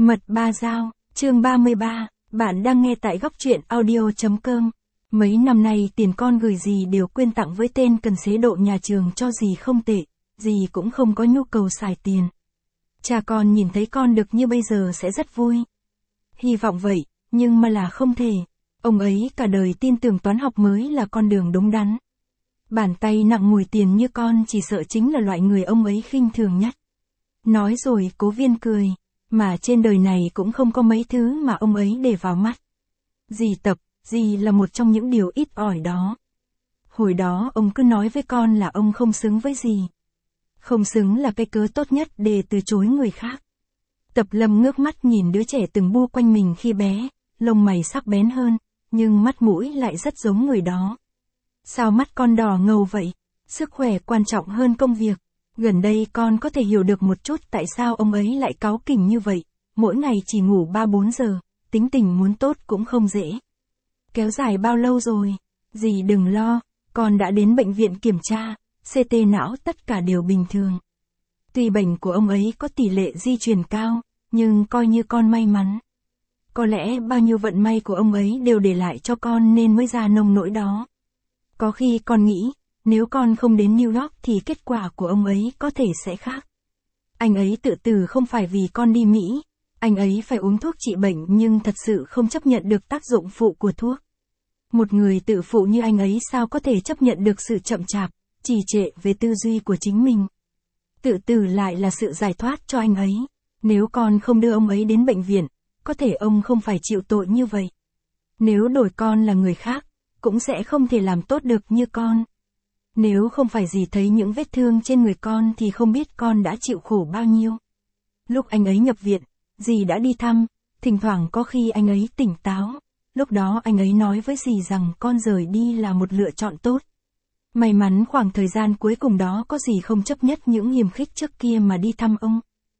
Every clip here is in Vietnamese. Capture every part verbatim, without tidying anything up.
Mật ba dao, chương ba mươi ba, bạn đang nghe tại góc truyện audio chấm com. Mấy năm nay tiền con gửi gì đều quyên tặng với tên cần xế độ nhà trường cho dì không tệ, dì cũng không có nhu cầu xài tiền. Cha con nhìn thấy con được như bây giờ sẽ rất vui. Hy vọng vậy, nhưng mà là không thể. Ông ấy cả đời tin tưởng toán học mới là con đường đúng đắn. Bàn tay nặng mùi tiền như con chỉ sợ chính là loại người ông ấy khinh thường nhất. Nói rồi Cố Viên cười. Mà trên đời này cũng không có mấy thứ mà ông ấy để vào mắt. Dì Tập, dì là một trong những điều ít ỏi đó. Hồi đó ông cứ nói với con là ông không xứng với dì. Không xứng là cái cớ tốt nhất để từ chối người khác. Tập Lâm ngước mắt nhìn đứa trẻ từng bu quanh mình khi bé, lông mày sắc bén hơn, nhưng mắt mũi lại rất giống người đó. Sao mắt con đỏ ngầu vậy? Sức khỏe quan trọng hơn công việc. Gần đây con có thể hiểu được một chút tại sao ông ấy lại cáu kỉnh như vậy, mỗi ngày chỉ ngủ ba bốn giờ, tính tình muốn tốt cũng không dễ. Kéo dài bao lâu rồi? Dì đừng lo, con đã đến bệnh viện kiểm tra, xê tê não tất cả đều bình thường. Tuy bệnh của ông ấy có tỷ lệ di truyền cao, nhưng coi như con may mắn. Có lẽ bao nhiêu vận may của ông ấy đều để lại cho con nên mới ra nông nỗi đó. Có khi con nghĩ, nếu con không đến New York thì kết quả của ông ấy có thể sẽ khác. Anh ấy tự tử không phải vì con đi Mỹ, anh ấy phải uống thuốc trị bệnh nhưng thật sự không chấp nhận được tác dụng phụ của thuốc. Một người tự phụ như anh ấy sao có thể chấp nhận được sự chậm chạp, trì trệ về tư duy của chính mình. Tự tử lại là sự giải thoát cho anh ấy. Nếu con không đưa ông ấy đến bệnh viện, có thể ông không phải chịu tội như vậy. Nếu đổi con là người khác, cũng sẽ không thể làm tốt được như con. Nếu không phải dì thấy những vết thương trên người con thì không biết con đã chịu khổ bao nhiêu. Lúc anh ấy nhập viện, dì đã đi thăm, thỉnh thoảng có khi anh ấy tỉnh táo. Lúc đó anh ấy nói với dì rằng con rời đi là một lựa chọn tốt. May mắn khoảng thời gian cuối cùng đó có dì không chấp nhất những hiềm khích trước kia mà đi thăm ông.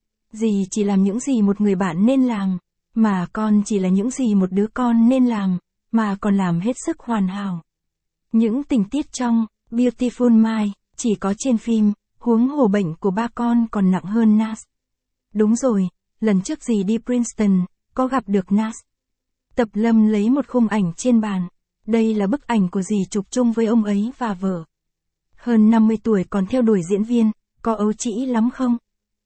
Dì chỉ làm những gì một người bạn nên làm, mà con chỉ là những gì một đứa con nên làm, mà còn làm hết sức hoàn hảo. Những tình tiết trong Beautiful Mind chỉ có trên phim, huống hồ bệnh của ba con còn nặng hơn Nas. Đúng rồi, lần trước dì đi Princeton, có gặp được Nas. Tập Lâm lấy một khung ảnh trên bàn. Đây là bức ảnh của dì chụp chung với ông ấy và vợ. Hơn năm mươi tuổi còn theo đuổi diễn viên, có ấu trĩ lắm không?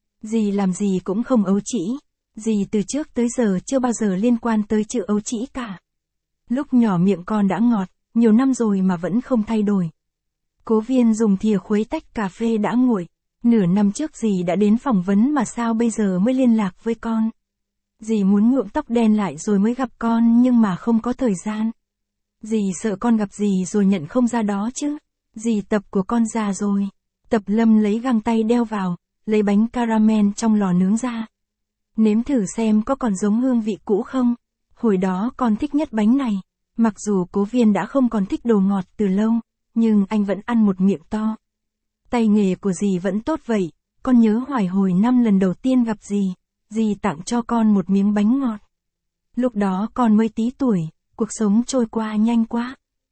Dì làm gì cũng không ấu trĩ. Dì từ trước tới giờ chưa bao giờ liên quan tới chữ ấu trĩ cả. Lúc nhỏ miệng con đã ngọt, nhiều năm rồi mà vẫn không thay đổi. Cố Viên dùng thìa khuấy tách cà phê đã nguội. Nửa năm trước dì đã đến phỏng vấn mà sao bây giờ mới liên lạc với con. Dì muốn nhuộm tóc đen lại rồi mới gặp con nhưng mà không có thời gian. Dì sợ con gặp dì rồi nhận không ra đó chứ. Dì Tập của con già rồi. Tập Lâm lấy găng tay đeo vào, lấy bánh caramel trong lò nướng ra. Nếm thử xem có còn giống hương vị cũ không. Hồi đó con thích nhất bánh này. Mặc dù Cố Viên đã không còn thích đồ ngọt từ lâu, nhưng anh vẫn ăn một miệng to. Tay nghề của dì vẫn tốt vậy, con nhớ hoài hồi năm lần đầu tiên gặp dì, dì tặng cho con một miếng bánh ngọt. Lúc đó con mới tí tuổi, cuộc sống trôi qua nhanh quá.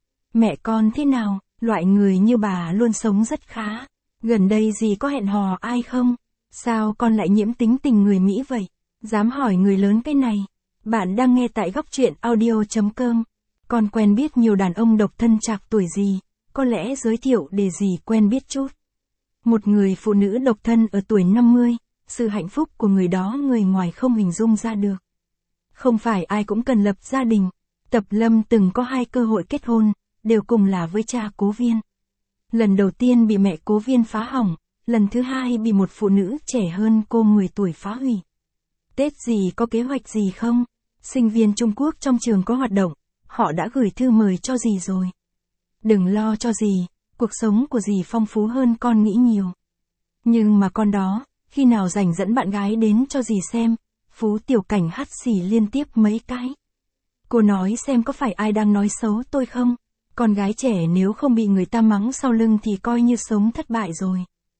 Mẹ con thế nào, loại người như bà luôn sống rất khá. Gần đây dì có hẹn hò ai không? Sao con lại nhiễm tính tình người Mỹ vậy? Dám hỏi người lớn cái này. Bạn đang nghe tại góc truyện audio chấm com. Con quen biết nhiều đàn ông độc thân trạc tuổi dì. Có lẽ giới thiệu để dì quen biết chút. Một người phụ nữ độc thân ở tuổi năm mươi, sự hạnh phúc của người đó người ngoài không hình dung ra được. Không phải ai cũng cần lập gia đình. Tập Lâm từng có hai cơ hội kết hôn, đều cùng là với cha Cố Viên. Lần đầu tiên bị mẹ Cố Viên phá hỏng, lần thứ hai bị một phụ nữ trẻ hơn cô mười tuổi phá hủy. Tết dì có kế hoạch gì không? Sinh viên Trung Quốc trong trường có hoạt động, họ đã gửi thư mời cho dì rồi. Đừng lo cho dì, cuộc sống của dì phong phú hơn con nghĩ nhiều. Nhưng mà con đó, khi nào rảnh dẫn bạn gái đến cho dì xem, Phú Tiểu Cảnh hắt xì liên tiếp mấy cái. Cô nói xem có phải ai đang nói xấu tôi không? Con gái trẻ nếu không bị người ta mắng sau lưng thì coi như sống thất bại rồi.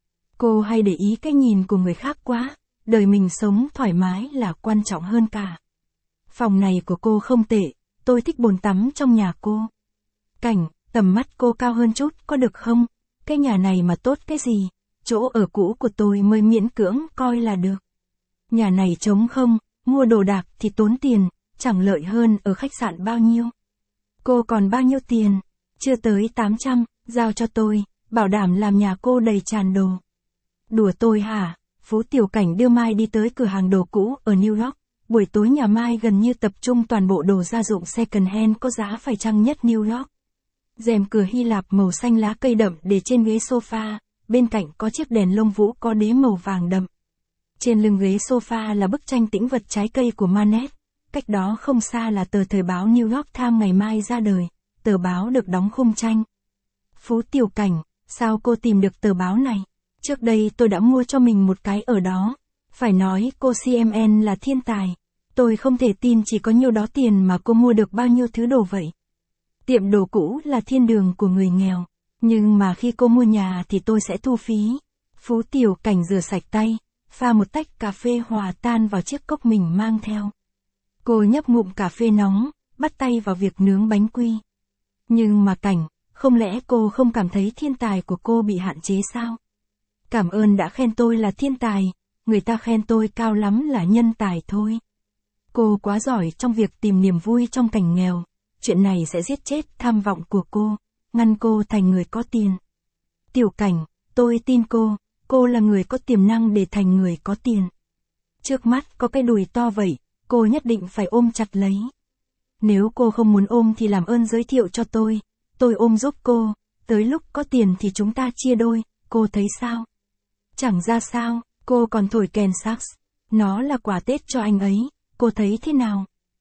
Cô hay để ý cái nhìn của người khác quá, đời mình sống thoải mái là quan trọng hơn cả. Phòng này của cô không tệ, tôi thích bồn tắm trong nhà cô. Cảnh, tầm mắt cô cao hơn chút có được không? Cái nhà này mà tốt cái gì? Chỗ ở cũ của tôi mới miễn cưỡng coi là được. Nhà này trống không, mua đồ đạc thì tốn tiền, chẳng lợi hơn ở khách sạn bao nhiêu. Cô còn bao nhiêu tiền? Chưa tới tám trăm, giao cho tôi, bảo đảm làm nhà cô đầy tràn đồ. Đùa tôi hả? Phú Tiểu Cảnh đưa Mai đi tới cửa hàng đồ cũ ở New York. Buổi tối nhà Mai gần như tập trung toàn bộ đồ gia dụng second hand có giá phải chăng nhất New York. Rèm cửa Hy Lạp màu xanh lá cây đậm để trên ghế sofa, bên cạnh có chiếc đèn lông vũ có đế màu vàng đậm. Trên lưng ghế sofa là bức tranh tĩnh vật trái cây của Manet. Cách đó không xa là tờ thời báo New York Times ngày mai ra đời, tờ báo được đóng khung tranh. Phú Tiểu Cảnh, sao cô tìm được tờ báo này? Trước đây tôi đã mua cho mình một cái ở đó. Phải nói cô xê em en là thiên tài. Tôi không thể tin chỉ có nhiêu đó tiền mà cô mua được bao nhiêu thứ đồ vậy. Tiệm đồ cũ là thiên đường của người nghèo. Nhưng mà khi cô mua nhà thì tôi sẽ thu phí. Phú Tiểu Cảnh rửa sạch tay, pha một tách cà phê hòa tan vào chiếc cốc mình mang theo. Cô nhấp ngụm cà phê nóng, bắt tay vào việc nướng bánh quy. Nhưng mà Cảnh, không lẽ cô không cảm thấy thiên tài của cô bị hạn chế sao? Cảm ơn đã khen tôi là thiên tài, người ta khen tôi cao lắm là nhân tài thôi. Cô quá giỏi trong việc tìm niềm vui trong cảnh nghèo, chuyện này sẽ giết chết tham vọng của cô, ngăn cô thành người có tiền. Tiểu Cảnh, tôi tin cô, cô là người có tiềm năng để thành người có tiền. Trước mắt có cái đùi to vậy, cô nhất định phải ôm chặt lấy. Nếu cô không muốn ôm thì làm ơn giới thiệu cho tôi, tôi ôm giúp cô, tới lúc có tiền thì chúng ta chia đôi, cô thấy sao? Chẳng ra sao, cô còn thổi kèn sax, nó là quà Tết cho anh ấy, cô thấy thế nào?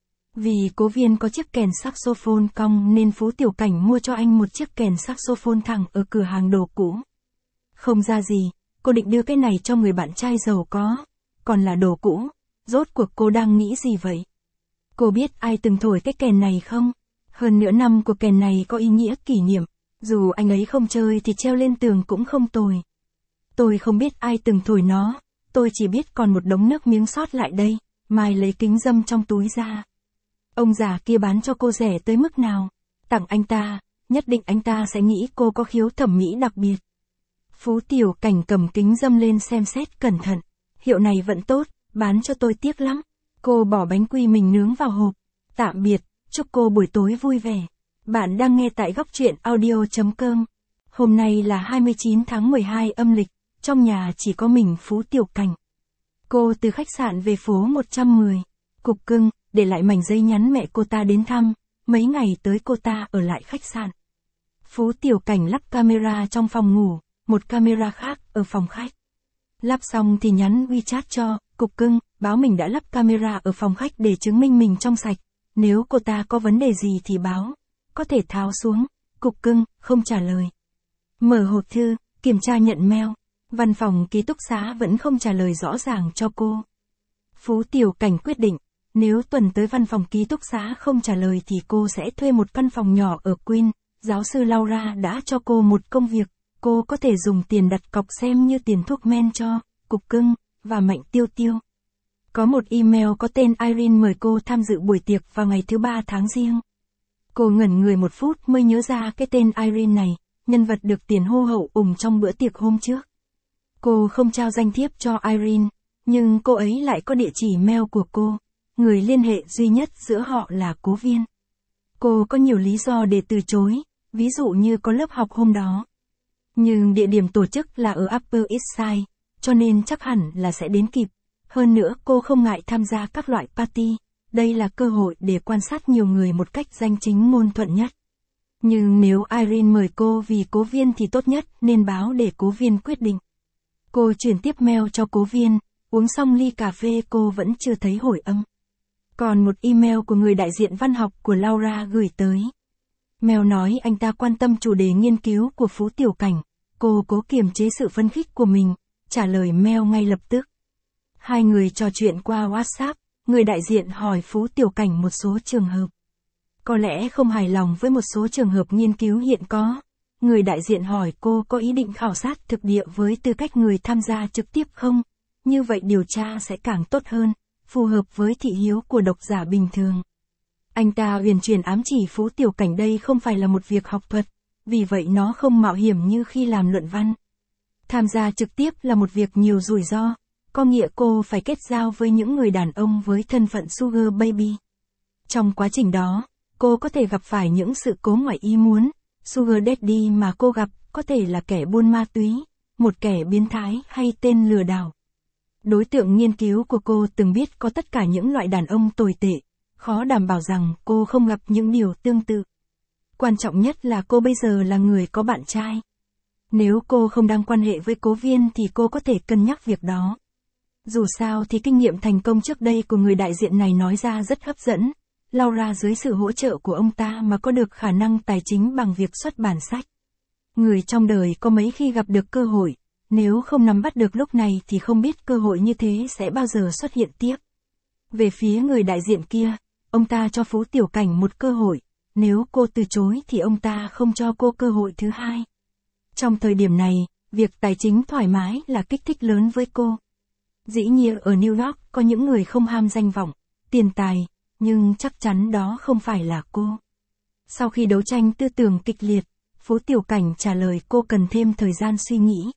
Vì Cố Viên có chiếc kèn saxophone cong nên Phú Tiểu Cảnh mua cho anh một chiếc kèn saxophone thẳng ở cửa hàng đồ cũ. Không ra gì, cô định đưa cái này cho người bạn trai giàu có, còn là đồ cũ, rốt cuộc cô đang nghĩ gì vậy? Cô biết ai từng thổi cái kèn này không? Hơn nửa năm của kèn này có ý nghĩa kỷ niệm, dù anh ấy không chơi thì treo lên tường cũng không tồi. Tôi không biết ai từng thổi nó, tôi chỉ biết còn một đống nước miếng sót lại đây. Mai lấy kính râm trong túi ra. Ông già kia bán cho cô rẻ tới mức nào? Tặng anh ta, nhất định anh ta sẽ nghĩ cô có khiếu thẩm mỹ đặc biệt. Phú Tiểu Cảnh cầm kính râm lên xem xét cẩn thận. Hiệu này vẫn tốt, bán cho tôi tiếc lắm. Cô bỏ bánh quy mình nướng vào hộp. Tạm biệt, chúc cô buổi tối vui vẻ. Bạn đang nghe tại góc truyện audio chấm com. Hôm nay là hai mươi chín tháng mười hai âm lịch, trong nhà chỉ có mình Phú Tiểu Cảnh. Cô từ khách sạn về phố một trăm mười, cục cưng, để lại mảnh giấy nhắn mẹ cô ta đến thăm, mấy ngày tới cô ta ở lại khách sạn. Phú Tiểu Cảnh lắp camera trong phòng ngủ, một camera khác ở phòng khách. Lắp xong thì nhắn WeChat cho, cục cưng, báo mình đã lắp camera ở phòng khách để chứng minh mình trong sạch, nếu cô ta có vấn đề gì thì báo, có thể tháo xuống, cục cưng, không trả lời. Mở hộp thư, kiểm tra nhận mail. Văn phòng ký túc xá vẫn không trả lời rõ ràng cho cô. Phú Tiểu Cảnh quyết định, nếu tuần tới văn phòng ký túc xá không trả lời thì cô sẽ thuê một căn phòng nhỏ ở Queen. Giáo sư Laura đã cho cô một công việc, cô có thể dùng tiền đặt cọc xem như tiền thuốc men cho cục cưng và Mạnh Tiêu Tiêu. Có một email có tên Irene mời cô tham dự buổi tiệc vào ngày thứ ba tháng Giêng. Cô ngẩn người một phút mới nhớ ra cái tên Irene này, nhân vật được tiền hô hậu ủng trong bữa tiệc hôm trước. Cô không trao danh thiếp cho Irene, nhưng cô ấy lại có địa chỉ mail của cô. Người liên hệ duy nhất giữa họ là Cố Viên. Cô có nhiều lý do để từ chối, ví dụ như có lớp học hôm đó. Nhưng địa điểm tổ chức là ở Upper East Side, cho nên chắc hẳn là sẽ đến kịp. Hơn nữa cô không ngại tham gia các loại party, đây là cơ hội để quan sát nhiều người một cách danh chính ngôn thuận nhất. Nhưng nếu Irene mời cô vì Cố Viên thì tốt nhất nên báo để Cố Viên quyết định. Cô chuyển tiếp mail cho Cố Viên, uống xong ly cà phê cô vẫn chưa thấy hồi âm. Còn một email của người đại diện văn học của Laura gửi tới. Mail nói anh ta quan tâm chủ đề nghiên cứu của Phú Tiểu Cảnh. Cô cố kiềm chế sự phấn khích của mình, trả lời mail ngay lập tức. Hai người trò chuyện qua WhatsApp, người đại diện hỏi Phú Tiểu Cảnh một số trường hợp. Có lẽ không hài lòng với một số trường hợp nghiên cứu hiện có. Người đại diện hỏi cô có ý định khảo sát thực địa với tư cách người tham gia trực tiếp không? Như vậy điều tra sẽ càng tốt hơn, phù hợp với thị hiếu của độc giả bình thường. Anh ta huyền truyền ám chỉ Phú Tiểu Cảnh đây không phải là một việc học thuật, vì vậy nó không mạo hiểm như khi làm luận văn. Tham gia trực tiếp là một việc nhiều rủi ro, có nghĩa cô phải kết giao với những người đàn ông với thân phận Sugar Baby. Trong quá trình đó, cô có thể gặp phải những sự cố ngoài ý muốn. Sugar Daddy mà cô gặp có thể là kẻ buôn ma túy, một kẻ biến thái hay tên lừa đảo. Đối tượng nghiên cứu của cô từng biết có tất cả những loại đàn ông tồi tệ, khó đảm bảo rằng cô không gặp những điều tương tự. Quan trọng nhất là cô bây giờ là người có bạn trai. Nếu cô không đang quan hệ với Cố Viên thì cô có thể cân nhắc việc đó. Dù sao thì kinh nghiệm thành công trước đây của người đại diện này nói ra rất hấp dẫn. Laura dưới sự hỗ trợ của ông ta mà có được khả năng tài chính bằng việc xuất bản sách. Người trong đời có mấy khi gặp được cơ hội, nếu không nắm bắt được lúc này thì không biết cơ hội như thế sẽ bao giờ xuất hiện tiếp. Về phía người đại diện kia, ông ta cho Phú Tiểu Cảnh một cơ hội, nếu cô từ chối thì ông ta không cho cô cơ hội thứ hai. Trong thời điểm này, việc tài chính thoải mái là kích thích lớn với cô. Dĩ nhiên ở New York có những người không ham danh vọng, tiền tài, nhưng chắc chắn đó không phải là cô. Sau khi đấu tranh tư tưởng kịch liệt, Phú Tiểu Cảnh trả lời cô cần thêm thời gian suy nghĩ.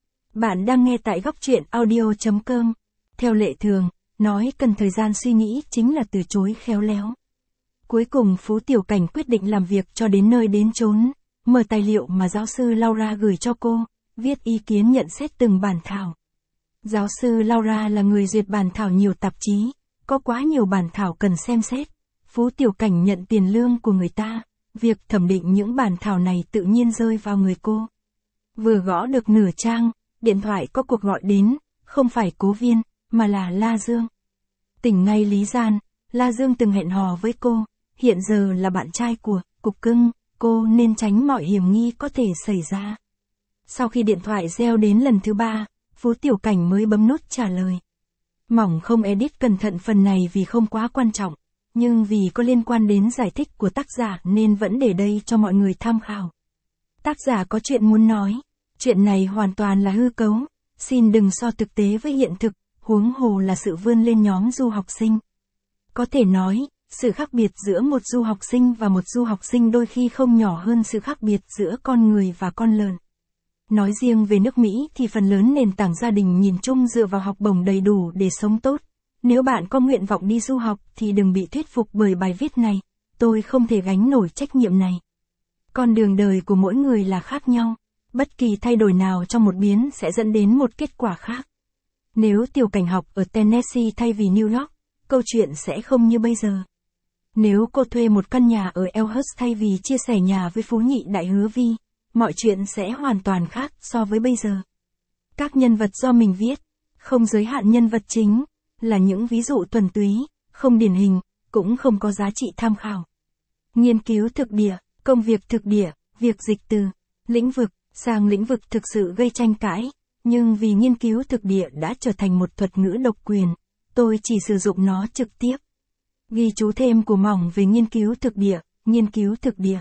Bạn đang nghe tại góc truyện audio chấm com. Theo lệ thường, nói cần thời gian suy nghĩ chính là từ chối khéo léo. Cuối cùng Phú Tiểu Cảnh quyết định làm việc cho đến nơi đến chốn, mở tài liệu mà giáo sư Laura gửi cho cô, viết ý kiến nhận xét từng bản thảo. Giáo sư Laura là người duyệt bản thảo nhiều tạp chí, có quá nhiều bản thảo cần xem xét. Phú Tiểu Cảnh nhận tiền lương của người ta, việc thẩm định những bản thảo này tự nhiên rơi vào người cô. Vừa gõ được nửa trang, điện thoại có cuộc gọi đến, không phải Cố Viên, mà là La Dương. Tỉnh ngay lý gian, La Dương từng hẹn hò với cô, hiện giờ là bạn trai của Cục Cưng, cô nên tránh mọi hiểm nghi có thể xảy ra. Sau khi điện thoại reo đến lần thứ ba, Phú Tiểu Cảnh mới bấm nút trả lời. Mỏng không edit cẩn thận phần này vì không quá quan trọng, nhưng vì có liên quan đến giải thích của tác giả nên vẫn để đây cho mọi người tham khảo. Tác giả có chuyện muốn nói, chuyện này hoàn toàn là hư cấu, xin đừng so thực tế với hiện thực, huống hồ là sự vươn lên nhóm du học sinh. Có thể nói, sự khác biệt giữa một du học sinh và một du học sinh đôi khi không nhỏ hơn sự khác biệt giữa con người và con lợn. Nói riêng về nước Mỹ thì phần lớn nền tảng gia đình nhìn chung dựa vào học bổng đầy đủ để sống tốt. Nếu bạn có nguyện vọng đi du học thì đừng bị thuyết phục bởi bài viết này, tôi không thể gánh nổi trách nhiệm này. Con đường đời của mỗi người là khác nhau, bất kỳ thay đổi nào trong một biến sẽ dẫn đến một kết quả khác. Nếu Tiểu Cảnh học ở Tennessee thay vì New York, câu chuyện sẽ không như bây giờ. Nếu cô thuê một căn nhà ở Elmhurst thay vì chia sẻ nhà với Phú Nhị Đại Hứa Vi, mọi chuyện sẽ hoàn toàn khác so với bây giờ. Các nhân vật do mình viết, không giới hạn nhân vật chính, là những ví dụ thuần túy, không điển hình, cũng không có giá trị tham khảo. Nghiên cứu thực địa, công việc thực địa, việc dịch từ lĩnh vực sang lĩnh vực thực sự gây tranh cãi, nhưng vì nghiên cứu thực địa đã trở thành một thuật ngữ độc quyền, tôi chỉ sử dụng nó trực tiếp. Ghi chú thêm của Mỏng về nghiên cứu thực địa, nghiên cứu thực địa.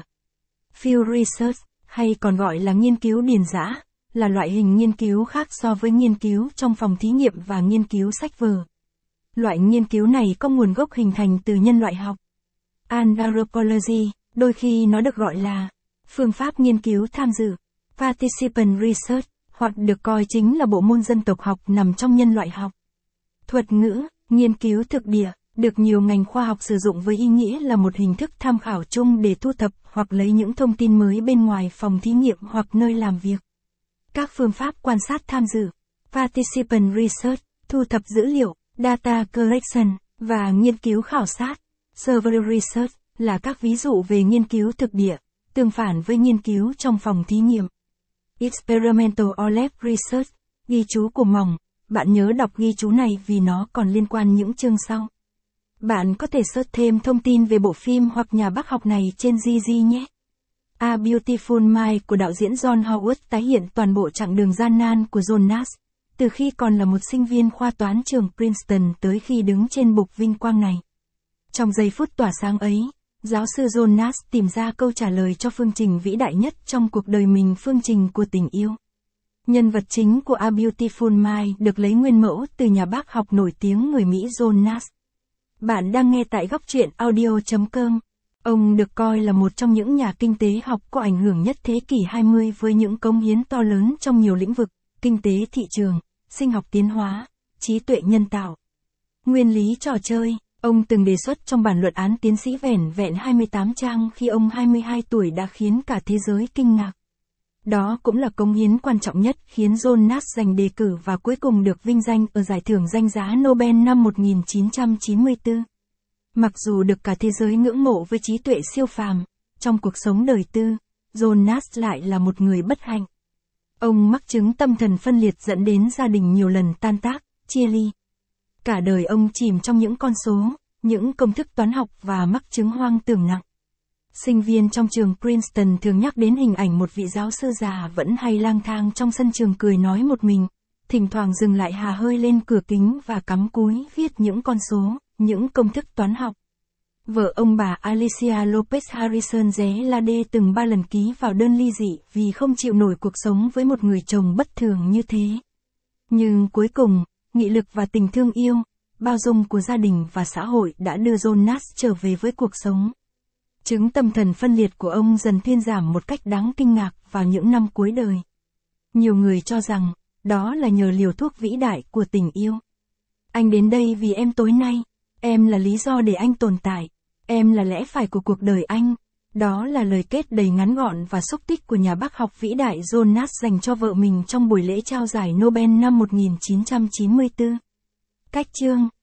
Field research, hay còn gọi là nghiên cứu điền dã, là loại hình nghiên cứu khác so với nghiên cứu trong phòng thí nghiệm và nghiên cứu sách vở. Loại nghiên cứu này có nguồn gốc hình thành từ nhân loại học. Anthropology, đôi khi nó được gọi là phương pháp nghiên cứu tham dự, participant research, hoặc được coi chính là bộ môn dân tộc học nằm trong nhân loại học. Thuật ngữ, nghiên cứu thực địa, được nhiều ngành khoa học sử dụng với ý nghĩa là một hình thức tham khảo chung để thu thập hoặc lấy những thông tin mới bên ngoài phòng thí nghiệm hoặc nơi làm việc. Các phương pháp quan sát tham dự, participant research, thu thập dữ liệu, data collection, và nghiên cứu khảo sát, survey research, là các ví dụ về nghiên cứu thực địa, tương phản với nghiên cứu trong phòng thí nghiệm. Experimental or lab research, ghi chú của Mỏng, bạn nhớ đọc ghi chú này vì nó còn liên quan những chương sau. Bạn có thể search thêm thông tin về bộ phim hoặc nhà bác học này trên Gigi nhé. A Beautiful Mind của đạo diễn John Howard tái hiện toàn bộ chặng đường gian nan của John Nash, từ khi còn là một sinh viên khoa toán trường Princeton tới khi đứng trên bục vinh quang này. Trong giây phút tỏa sáng ấy, giáo sư John Nash tìm ra câu trả lời cho phương trình vĩ đại nhất trong cuộc đời mình, phương trình của tình yêu. Nhân vật chính của A Beautiful Mind được lấy nguyên mẫu từ nhà bác học nổi tiếng người Mỹ John Nash. Bạn đang nghe tại góc truyện audio chấm com. Ông được coi là một trong những nhà kinh tế học có ảnh hưởng nhất thế kỷ hai mươi với những cống hiến to lớn trong nhiều lĩnh vực, kinh tế thị trường, sinh học tiến hóa, trí tuệ nhân tạo. Nguyên lý trò chơi, ông từng đề xuất trong bản luận án tiến sĩ vẻn vẹn hai mươi tám trang khi ông hai mươi hai tuổi đã khiến cả thế giới kinh ngạc. Đó cũng là cống hiến quan trọng nhất khiến John Nash giành đề cử và cuối cùng được vinh danh ở giải thưởng danh giá Nobel năm một nghìn chín trăm chín mươi tư. Mặc dù được cả thế giới ngưỡng mộ với trí tuệ siêu phàm, trong cuộc sống đời tư, John Nash lại là một người bất hạnh. Ông mắc chứng tâm thần phân liệt dẫn đến gia đình nhiều lần tan tác, chia ly. Cả đời ông chìm trong những con số, những công thức toán học và mắc chứng hoang tưởng nặng. Sinh viên trong trường Princeton thường nhắc đến hình ảnh một vị giáo sư già vẫn hay lang thang trong sân trường cười nói một mình, thỉnh thoảng dừng lại hà hơi lên cửa kính và cắm cúi viết những con số, những công thức toán học. Vợ ông bà Alicia Lopez Harrison Zélade từng ba lần ký vào đơn ly dị vì không chịu nổi cuộc sống với một người chồng bất thường như thế. Nhưng cuối cùng, nghị lực và tình thương yêu, bao dung của gia đình và xã hội đã đưa John Nash trở về với cuộc sống. Chứng tâm thần phân liệt của ông dần thuyên giảm một cách đáng kinh ngạc vào những năm cuối đời. Nhiều người cho rằng, đó là nhờ liều thuốc vĩ đại của tình yêu. Anh đến đây vì em tối nay, em là lý do để anh tồn tại, em là lẽ phải của cuộc đời anh. Đó là lời kết đầy ngắn gọn và xúc tích của nhà bác học vĩ đại John Nash dành cho vợ mình trong buổi lễ trao giải Nobel năm một nghìn chín trăm chín mươi tư. Cách chương